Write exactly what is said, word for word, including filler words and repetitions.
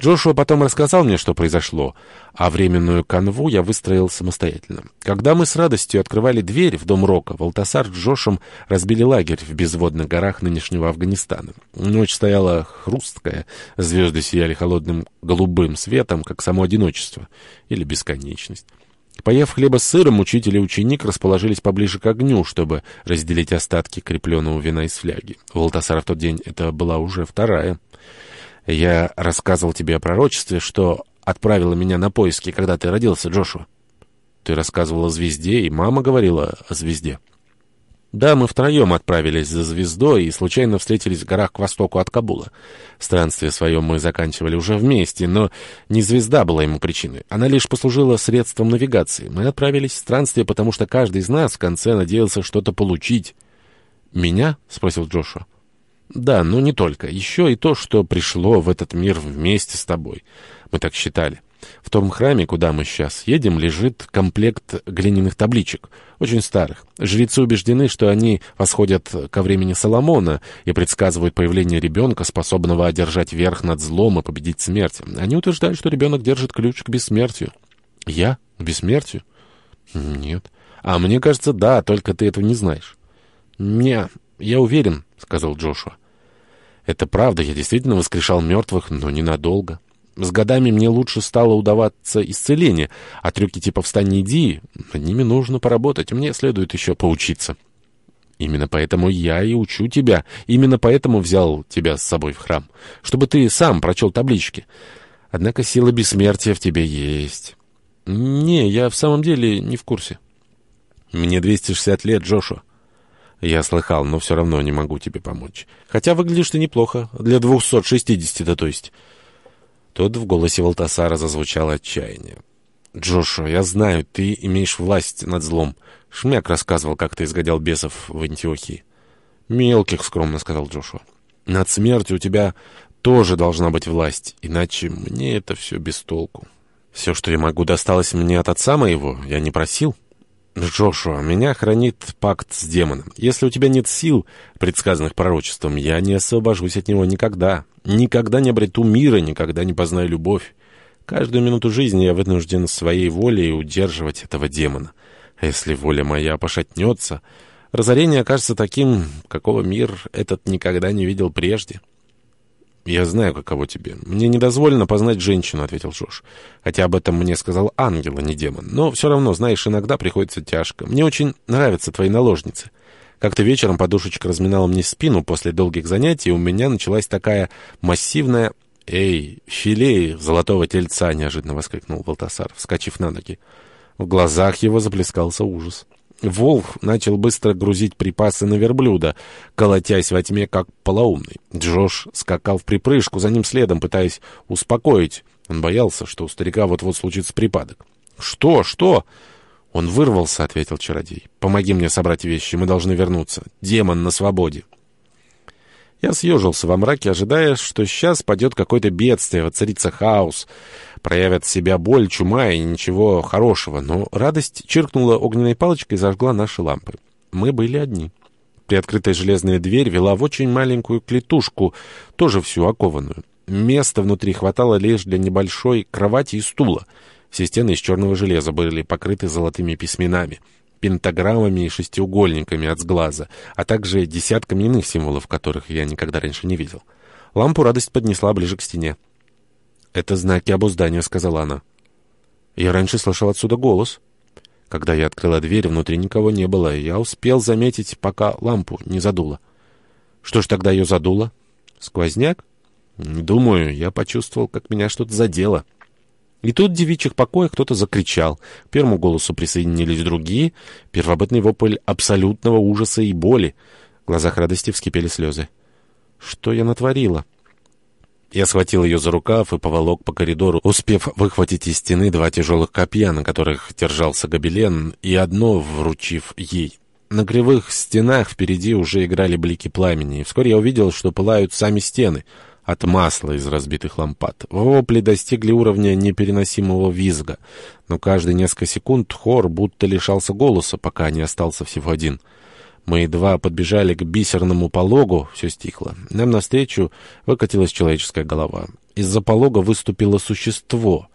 Джошуа потом рассказал мне, что произошло, а временную канву я выстроил самостоятельно. Когда мы с радостью открывали дверь в дом Рока, Валтасар с Джошем разбили лагерь в безводных горах нынешнего Афганистана. Ночь стояла хрусткая, звезды сияли холодным голубым светом, как само одиночество или бесконечность. Поев хлеба с сыром, учитель и ученик расположились поближе к огню, чтобы разделить остатки крепленного вина из фляги. У Валтасара в тот день это была уже вторая. «Я рассказывал тебе о пророчестве, что отправило меня на поиски, когда ты родился, Джошуа. Ты рассказывал о звезде, и мама говорила о звезде». «Да, мы втроем отправились за звездой и случайно встретились в горах к востоку от Кабула. Странствие свое мы заканчивали уже вместе, но не звезда была ему причиной. Она лишь послужила средством навигации. Мы отправились в странствие, потому что каждый из нас в конце надеялся что-то получить». «Меня?» — спросил Джошуа. «Да, но не только. Еще и то, что пришло в этот мир вместе с тобой. Мы так считали. В том храме, куда мы сейчас едем, лежит комплект глиняных табличек, очень старых. Жрецы убеждены, что они восходят ко времени Соломона и предсказывают появление ребенка, способного одержать верх над злом и победить смерть. Они утверждают, что ребенок держит ключ к бессмертию». «Я? К бессмертию?» «Нет. А мне кажется, да, только ты этого не знаешь». «Не, я уверен», — сказал Джошуа. «Это правда, я действительно воскрешал мертвых, но ненадолго. С годами мне лучше стало удаваться исцеление, а трюки типа «встань, иди», над ними нужно поработать, мне следует еще поучиться». «Именно поэтому я и учу тебя, именно поэтому взял тебя с собой в храм, чтобы ты сам прочел таблички. Однако сила бессмертия в тебе есть». «Не, я в самом деле не в курсе». «Мне двести шестьдесят лет, Джошуа». «Я слыхал, но все равно не могу тебе помочь. Хотя выглядишь ты неплохо. Для двухсот шестидесяти-то, то есть». Тут в голосе Валтасара зазвучало отчаяние. «Джошуа, я знаю, ты имеешь власть над злом. Шмяк рассказывал, как ты изгонял бесов в Антиохии». «Мелких», — скромно сказал Джошуа. «Над смертью у тебя тоже должна быть власть, иначе мне это все без толку. Все, что я могу, досталось мне от отца моего. Я не просил». «Джошуа, меня хранит пакт с демоном. Если у тебя нет сил, предсказанных пророчеством, я не освобожусь от него никогда. Никогда не обрету мира, никогда не познаю любовь. Каждую минуту жизни я вынужден своей волей удерживать этого демона. А если воля моя пошатнется, разорение окажется таким, какого мир этот никогда не видел прежде». «Я знаю, каково тебе. Мне не дозволено познать женщину», — ответил Джош. «Хотя об этом мне сказал ангел, а не демон. Но все равно, знаешь, иногда приходится тяжко. Мне очень нравятся твои наложницы. Как-то вечером подушечка разминала мне спину после долгих занятий, и у меня началась такая массивная...» «Эй, филей золотого тельца!» — неожиданно воскликнул Валтасар, вскочив на ноги. В глазах его заплескался ужас. Волк начал быстро грузить припасы на верблюда, колотясь во тьме, как полоумный. Джош скакал в припрыжку за ним следом, пытаясь успокоить. Он боялся, что у старика вот-вот случится припадок. «Что? Что?» «Он вырвался», — ответил чародей. «Помоги мне собрать вещи, мы должны вернуться. Демон на свободе». Я съежился во мраке, ожидая, что сейчас падет какое-то бедствие, воцарится хаос, проявят себя боль, чума и ничего хорошего. Но радость чиркнула огненной палочкой и зажгла наши лампы. Мы были одни. Приоткрытая железная дверь вела в очень маленькую клетушку, тоже всю окованную. Места внутри хватало лишь для небольшой кровати и стула. Все стены из черного железа были покрыты золотыми письменами, пентаграммами и шестиугольниками от сглаза, а также десятками иных символов, которых я никогда раньше не видел. Лампу радость поднесла ближе к стене. «Это знаки обуздания», — сказала она. «Я раньше слышал отсюда голос». Когда я открыла дверь, внутри никого не было, и я успел заметить, пока лампу не задуло. «Что ж тогда ее задуло?» «Сквозняк?» «Думаю, я почувствовал, как меня что-то задело». И тут в девичьих покоях кто-то закричал. К первому голосу присоединились другие. Первобытный вопль абсолютного ужаса и боли. В глазах радости вскипели слезы. «Что я натворила?» Я схватил ее за рукав и поволок по коридору, успев выхватить из стены два тяжелых копья, на которых держался гобелен, и одно вручив ей. На кривых стенах впереди уже играли блики пламени, и вскоре я увидел, что пылают сами стены от масла из разбитых лампад. Вопли достигли уровня непереносимого визга, но каждые несколько секунд хор будто лишался голоса, пока не остался всего один. Мы едва подбежали к бисерному пологу, все стихло. Нам навстречу выкатилась человеческая голова. Из-за полога выступило существо.